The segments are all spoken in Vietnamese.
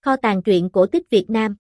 Kho tàng truyện cổ tích Việt Nam.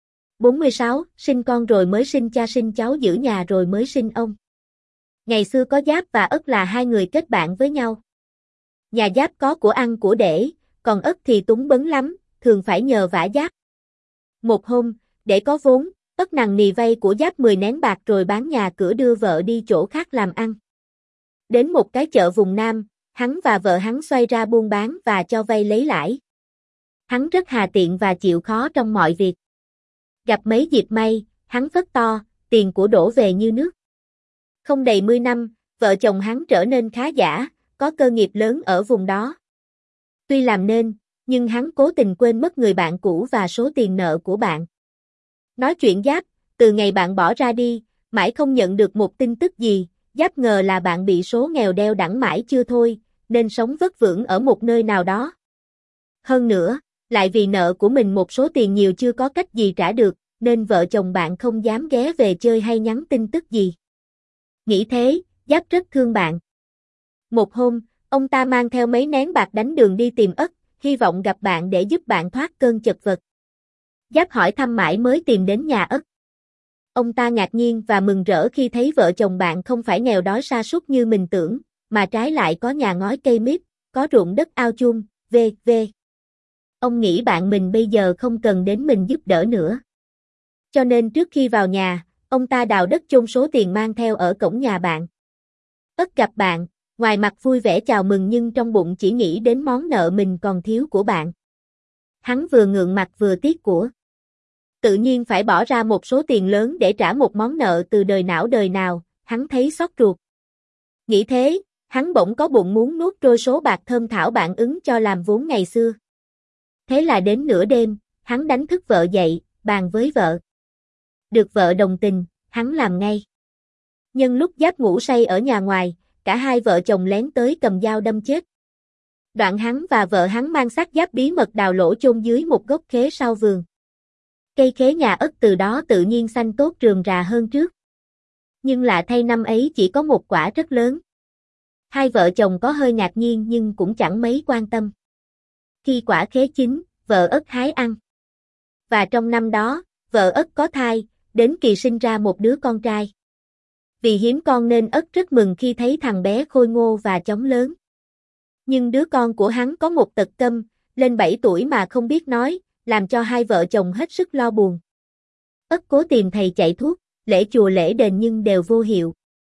46. Sinh con rồi mới sinh cha, sinh cháu giữ nhà rồi mới sinh ông. Ngày xưa có Giáp và Ất là hai người kết bạn với nhau. Nhà Giáp có của ăn của để, còn Ất thì túng bấn lắm, thường phải nhờ vả Giáp. Một hôm, để có vốn, Ất nằng nì vay của Giáp 10 nén bạc rồi bán nhà cửa đưa vợ đi chỗ khác làm ăn. Đến một cái chợ vùng Nam, hắn và vợ hắn xoay ra buôn bán và cho vay lấy lãi. Hắn rất hà tiện và chịu khó trong mọi việc. Gặp mấy dịp may, hắn phất to, tiền của đổ về như nước. Không đầy 10 năm, vợ chồng hắn trở nên khá giả, có cơ nghiệp lớn ở vùng đó. Tuy làm nên, nhưng hắn cố tình quên mất người bạn cũ và số tiền nợ của bạn. Nói chuyện Giáp, từ ngày bạn bỏ ra đi, mãi không nhận được một tin tức gì, Giáp ngờ là bạn bị số nghèo đeo đẳng mãi chưa thôi, nên sống vất vưởng ở một nơi nào đó. Hơn nữa, lại vì nợ của mình một số tiền nhiều chưa có cách gì trả được, nên vợ chồng bạn không dám ghé về chơi hay nhắn tin tức gì. Nghĩ thế, Giáp rất thương bạn. Một hôm, ông ta mang theo mấy nén bạc đánh đường đi tìm Ất, hy vọng gặp bạn để giúp bạn thoát cơn chật vật. Giáp hỏi thăm mãi mới tìm đến nhà Ất. Ông ta ngạc nhiên và mừng rỡ khi thấy vợ chồng bạn không phải nghèo đói sa sút như mình tưởng, mà trái lại có nhà ngói cây mít, có ruộng đất ao chuông, v.v. Ông nghĩ bạn mình bây giờ không cần đến mình giúp đỡ nữa. Cho nên trước khi vào nhà, ông ta đào đất chôn số tiền mang theo ở cổng nhà bạn. Ất gặp bạn, ngoài mặt vui vẻ chào mừng nhưng trong bụng chỉ nghĩ đến món nợ mình còn thiếu của bạn. Hắn vừa ngượng mặt vừa tiếc của. Tự nhiên phải bỏ ra một số tiền lớn để trả một món nợ từ đời nào, hắn thấy xót ruột. Nghĩ thế, hắn bỗng có bụng muốn nuốt trôi số bạc thơm thảo bạn ứng cho làm vốn ngày xưa. Thế là đến nửa đêm, hắn đánh thức vợ dậy, bàn với vợ. Được vợ đồng tình, hắn làm ngay. Nhân lúc Giáp ngủ say ở nhà ngoài, cả hai vợ chồng lén tới cầm dao đâm chết. Đoạn hắn và vợ hắn mang xác Giáp bí mật đào lỗ chôn dưới một gốc khế sau vườn. Cây khế nhà Ất từ đó tự nhiên xanh tốt rườm rà hơn trước. Nhưng lạ thay năm ấy chỉ có một quả rất lớn. Hai vợ chồng có hơi ngạc nhiên nhưng cũng chẳng mấy quan tâm. Khi quả khế chín, vợ Ất hái ăn. Và trong năm đó, vợ Ất có thai, đến kỳ sinh ra một đứa con trai. Vì hiếm con nên Ất rất mừng khi thấy thằng bé khôi ngô và chóng lớn. Nhưng đứa con của hắn có một tật câm, lên 7 tuổi mà không biết nói, làm cho hai vợ chồng hết sức lo buồn. Ất cố tìm thầy chạy thuốc, lễ chùa lễ đền nhưng đều vô hiệu.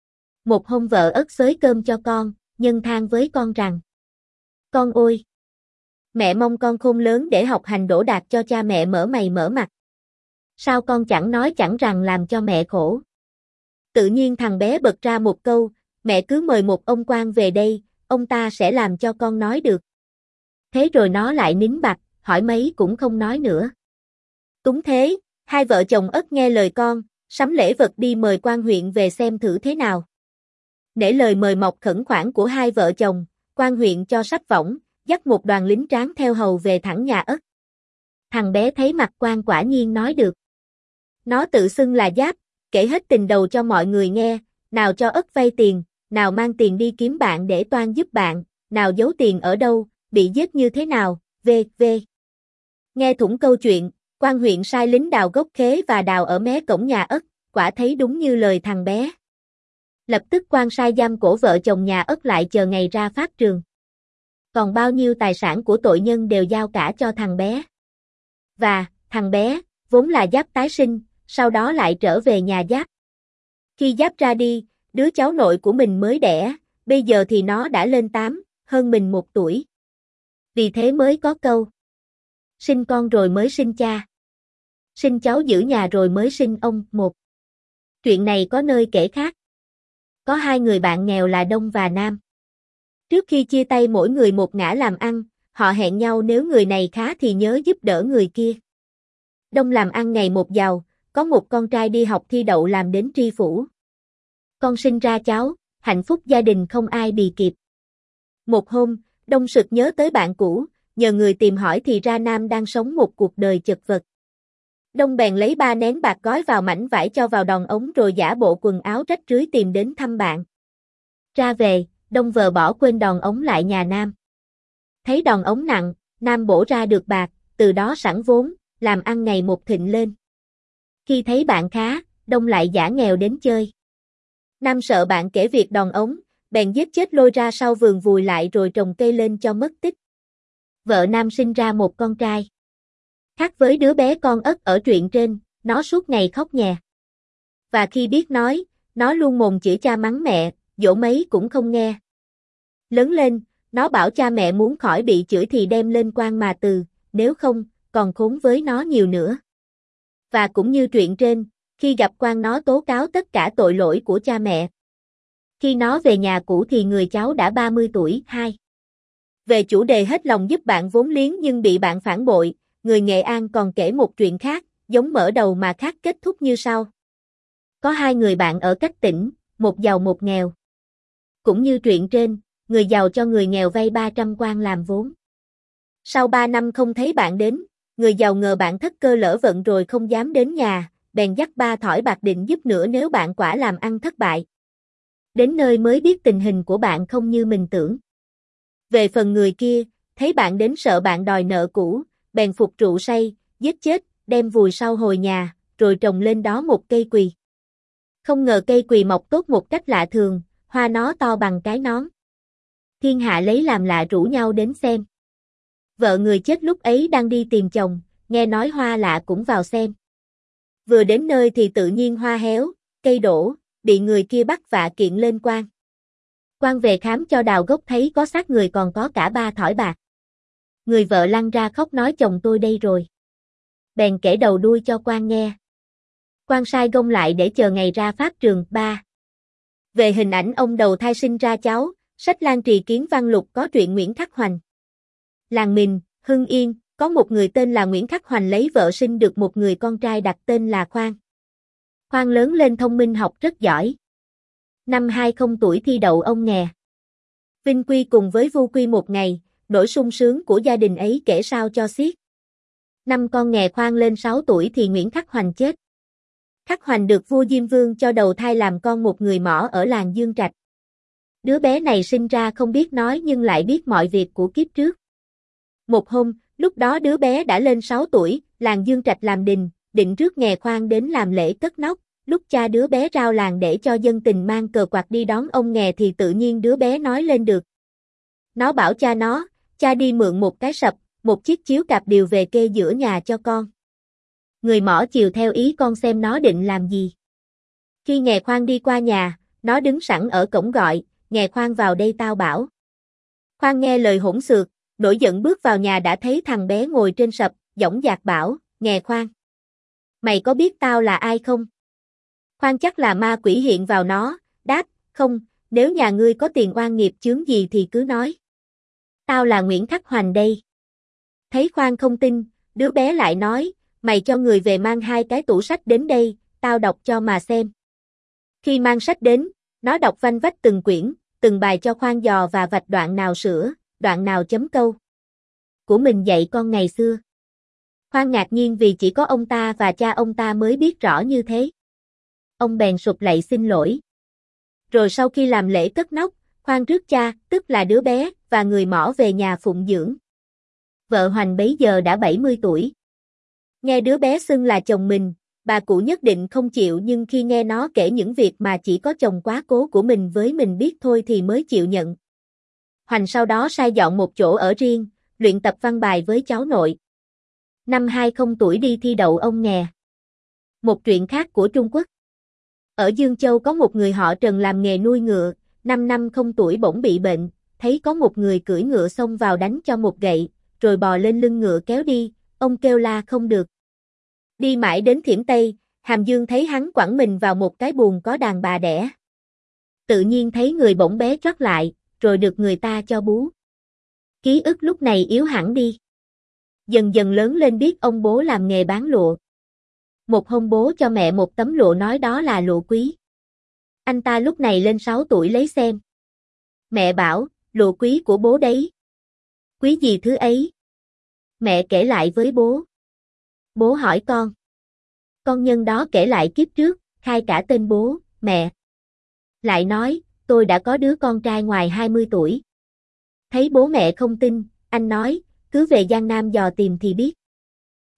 Một hôm vợ Ất xới cơm cho con, nhân than với con rằng: Con ơi! Mẹ mong con khôn lớn để học hành đỗ đạt cho cha mẹ mở mày mở mặt. Sao con chẳng nói chẳng rằng làm cho mẹ khổ? Tự nhiên thằng bé bật ra một câu: mẹ cứ mời một ông quan về đây, ông ta sẽ làm cho con nói được. Thế rồi nó lại nín bặt, hỏi mấy cũng không nói nữa. Túng thế, hai vợ chồng Ất nghe lời con, sắm lễ vật đi mời quan huyện về xem thử thế nào. Nể lời mời mọc khẩn khoản của hai vợ chồng, quan huyện cho sắp võng, dắt một đoàn lính tráng theo hầu về thẳng nhà Ất. Thằng bé thấy mặt quan quả nhiên nói được. Nó tự xưng là Giáp, kể hết tình đầu cho mọi người nghe, nào cho Ất vay tiền, nào mang tiền đi kiếm bạn để toan giúp bạn, nào giấu tiền ở đâu, bị giết như thế nào, v.v. Nghe thủng câu chuyện, quan huyện sai lính đào gốc khế và đào ở mé cổng nhà Ất, quả thấy đúng như lời thằng bé. Lập tức quan sai giam cổ vợ chồng nhà Ất lại chờ ngày ra phát trường. Còn bao nhiêu tài sản của tội nhân đều giao cả cho thằng bé. Và, thằng bé, vốn là Giáp tái sinh, sau đó lại trở về nhà Giáp. Khi Giáp ra đi, đứa cháu nội của mình mới đẻ, bây giờ thì nó đã lên 8, hơn mình 1 tuổi. Vì thế mới có câu: sinh con rồi mới sinh cha, sinh cháu giữ nhà rồi mới sinh ông. Một chuyện này có nơi kể khác. Có hai người bạn nghèo là Đông và Nam. Trước khi chia tay mỗi người một ngả làm ăn, họ hẹn nhau nếu người này khá thì nhớ giúp đỡ người kia. Đông làm ăn ngày một giàu, có một con trai đi học thi đậu làm đến tri phủ. Con sinh ra cháu, hạnh phúc gia đình không ai bì kịp. Một hôm, Đông sực nhớ tới bạn cũ, nhờ người tìm hỏi thì ra Nam đang sống một cuộc đời chật vật. Đông bèn lấy 3 nén bạc gói vào mảnh vải cho vào đòn ống rồi giả bộ quần áo rách rưới tìm đến thăm bạn. Ra về, Đông vờ bỏ quên đòn ống lại nhà Nam. Thấy đòn ống nặng, Nam bổ ra được bạc, từ đó sẵn vốn, làm ăn ngày một thịnh lên. Khi thấy bạn khá, đông lại giả nghèo đến chơi. Nam sợ bạn kể việc đòn ống, bèn giết chết lôi ra sau vườn vùi lại rồi trồng cây lên cho mất tích. Vợ Nam sinh ra một con trai. Khác với đứa bé con ất ở truyện trên, nó suốt ngày khóc nhè. Và khi biết nói, nó luôn mồm chửi cha mắng mẹ, dỗ mấy cũng không nghe. Lớn lên, nó bảo cha mẹ muốn khỏi bị chửi thì đem lên quan mà từ, nếu không, còn khốn với nó nhiều nữa. Và cũng như truyện trên, khi gặp quan nó tố cáo tất cả tội lỗi của cha mẹ. Khi nó về nhà cũ thì người cháu đã 30 tuổi. 2. Về chủ đề hết lòng giúp bạn vốn liếng nhưng bị bạn phản bội, người Nghệ An còn kể một chuyện khác, giống mở đầu mà khác kết thúc như sau. Có hai người bạn ở cách tỉnh, một giàu một nghèo. Cũng như truyện trên, người giàu cho người nghèo vay 300 quan làm vốn. Sau 3 năm không thấy bạn đến, người giàu ngờ bạn thất cơ lỡ vận rồi không dám đến nhà, bèn dắt 3 thỏi bạc định giúp nữa nếu bạn quả làm ăn thất bại. Đến nơi mới biết tình hình của bạn không như mình tưởng. Về phần người kia, thấy bạn đến sợ bạn đòi nợ cũ, bèn phục rượu say, giết chết, đem vùi sau hồi nhà, rồi trồng lên đó một cây quỳ. Không ngờ cây quỳ mọc tốt một cách lạ thường, hoa nó to bằng cái nón. Thiên hạ lấy làm lạ rủ nhau đến xem. Vợ người chết lúc ấy đang đi tìm chồng, nghe nói hoa lạ cũng vào xem. Vừa đến nơi thì tự nhiên hoa héo, cây đổ, bị người kia bắt vạ kiện lên quan. Quan về khám cho đào gốc thấy có xác người còn có cả 3 thỏi bạc. Người vợ lăn ra khóc nói chồng tôi đây rồi. Bèn kể đầu đuôi cho quan nghe. Quan sai gông lại để chờ ngày ra pháp trường. 3. Về hình ảnh ông đầu thai sinh ra cháu, sách Lan Trì Kiến Văn Lục có truyện Nguyễn Khắc Hoành. Làng mình, Hưng Yên, có một người tên là Nguyễn Khắc Hoành lấy vợ sinh được một người con trai đặt tên là Khoan. Khoan lớn lên thông minh học rất giỏi. Năm 20 tuổi thi đậu ông nghè. Vinh quy cùng với vu quy một ngày, nỗi sung sướng của gia đình ấy kể sao cho xiết. Năm con nghè Khoan lên 6 tuổi thì Nguyễn Khắc Hoành chết. Khắc Hoành được vua Diêm Vương cho đầu thai làm con một người mỏ ở làng Dương Trạch. Đứa bé này sinh ra không biết nói nhưng lại biết mọi việc của kiếp trước. Một hôm, lúc đó đứa bé đã lên 6 tuổi, làng Dương Trạch làm đình, định rước nghè Khoan đến làm lễ cất nóc. Lúc cha đứa bé rao làng để cho dân tình mang cờ quạt đi đón ông nghè thì tự nhiên đứa bé nói lên được. Nó bảo cha nó, cha đi mượn một cái sập, một chiếc chiếu cạp điều về kê giữa nhà cho con. Người mỏ chiều theo ý con xem nó định làm gì. Khi nghè Khoan đi qua nhà, nó đứng sẵn ở cổng gọi, nghè Khoan vào đây tao bảo. Khoan nghe lời hỗn xược, nổi giận bước vào nhà đã thấy thằng bé ngồi trên sập, dõng dạc bảo, nghè Khoan. Mày có biết tao là ai không? Khoan chắc là ma quỷ hiện vào nó, đáp, không, nếu nhà ngươi có tiền oan nghiệp chướng gì thì cứ nói. Tao là Nguyễn Khắc Hoành đây. Thấy Khoan không tin, đứa bé lại nói, mày cho người về mang 2 cái tủ sách đến đây, tao đọc cho mà xem. Khi mang sách đến, nó đọc vanh vách từng quyển, từng bài cho Khoan dò và vạch đoạn nào sửa, đoạn nào chấm câu. Của mình dạy con ngày xưa. Khoan ngạc nhiên vì chỉ có ông ta và cha ông ta mới biết rõ như thế. Ông bèn sụp lạy xin lỗi. Rồi sau khi làm lễ cất nóc, Khoan rước cha, tức là đứa bé, và người mỏ về nhà phụng dưỡng. Vợ Hoành bấy giờ đã 70 tuổi. Nghe đứa bé xưng là chồng mình, bà cụ nhất định không chịu nhưng khi nghe nó kể những việc mà chỉ có chồng quá cố của mình với mình biết thôi thì mới chịu nhận. Hoành sau đó sai dọn một chỗ ở riêng, luyện tập văn bài với cháu nội. Năm 20 tuổi đi thi đậu ông nghè. Một chuyện khác của Trung Quốc. Ở Dương Châu có một người họ Trần làm nghề nuôi ngựa, 5 năm không tuổi bỗng bị bệnh, thấy có một người cưỡi ngựa xông vào đánh cho một gậy, rồi bò lên lưng ngựa kéo đi, ông kêu la không được. Đi mãi đến Thiểm Tây, Hàm Dương thấy hắn quẳng mình vào một cái buồng có đàn bà đẻ. Tự nhiên thấy người bỗng bé trót lại, rồi được người ta cho bú. Ký ức lúc này yếu hẳn đi. Dần dần lớn lên biết ông bố làm nghề bán lụa. Một hôm bố cho mẹ một tấm lụa nói đó là lụa quý. Anh ta lúc này lên 6 tuổi lấy xem. Mẹ bảo, lụa quý của bố đấy. Quý gì thứ ấy? Mẹ kể lại với bố. Bố hỏi con. Con nhân đó kể lại kiếp trước, khai cả tên bố, mẹ. Lại nói, tôi đã có đứa con trai ngoài 20 tuổi. Thấy bố mẹ không tin, anh nói, cứ về Giang Nam dò tìm thì biết.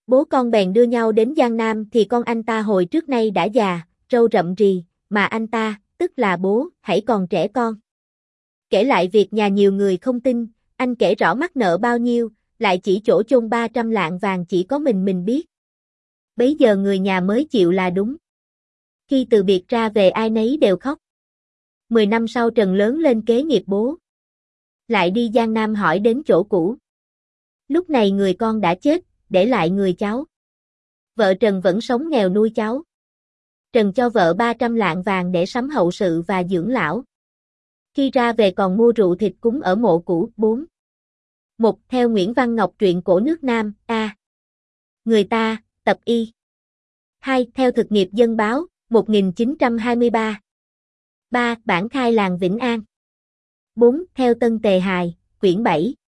Bố con bèn đưa nhau đến Giang Nam thì con anh ta hồi trước nay đã già, râu rậm rì, mà anh ta, tức là bố, hãy còn trẻ con. Kể lại việc nhà nhiều người không tin, anh kể rõ mắc nợ bao nhiêu, lại chỉ chỗ chôn 300 lạng vàng chỉ có mình biết. Bấy giờ người nhà mới chịu là đúng. Khi từ biệt ra về ai nấy đều khóc. 10 năm sau Trần lớn lên kế nghiệp bố. Lại đi Giang Nam hỏi đến chỗ cũ. Lúc này người con đã chết, để lại người cháu. Vợ Trần vẫn sống nghèo nuôi cháu. Trần cho vợ 300 lạng vàng để sắm hậu sự và dưỡng lão. Khi ra về còn mua rượu thịt cúng ở mộ cũ. 4. 1. Theo Nguyễn Văn Ngọc truyện cổ nước Nam, A. Người ta, tập y. 2. Theo thực nghiệp dân báo, 1923. 3. Bản khai làng Vĩnh An. 4. Theo Tân Tề Hài, quyển 7.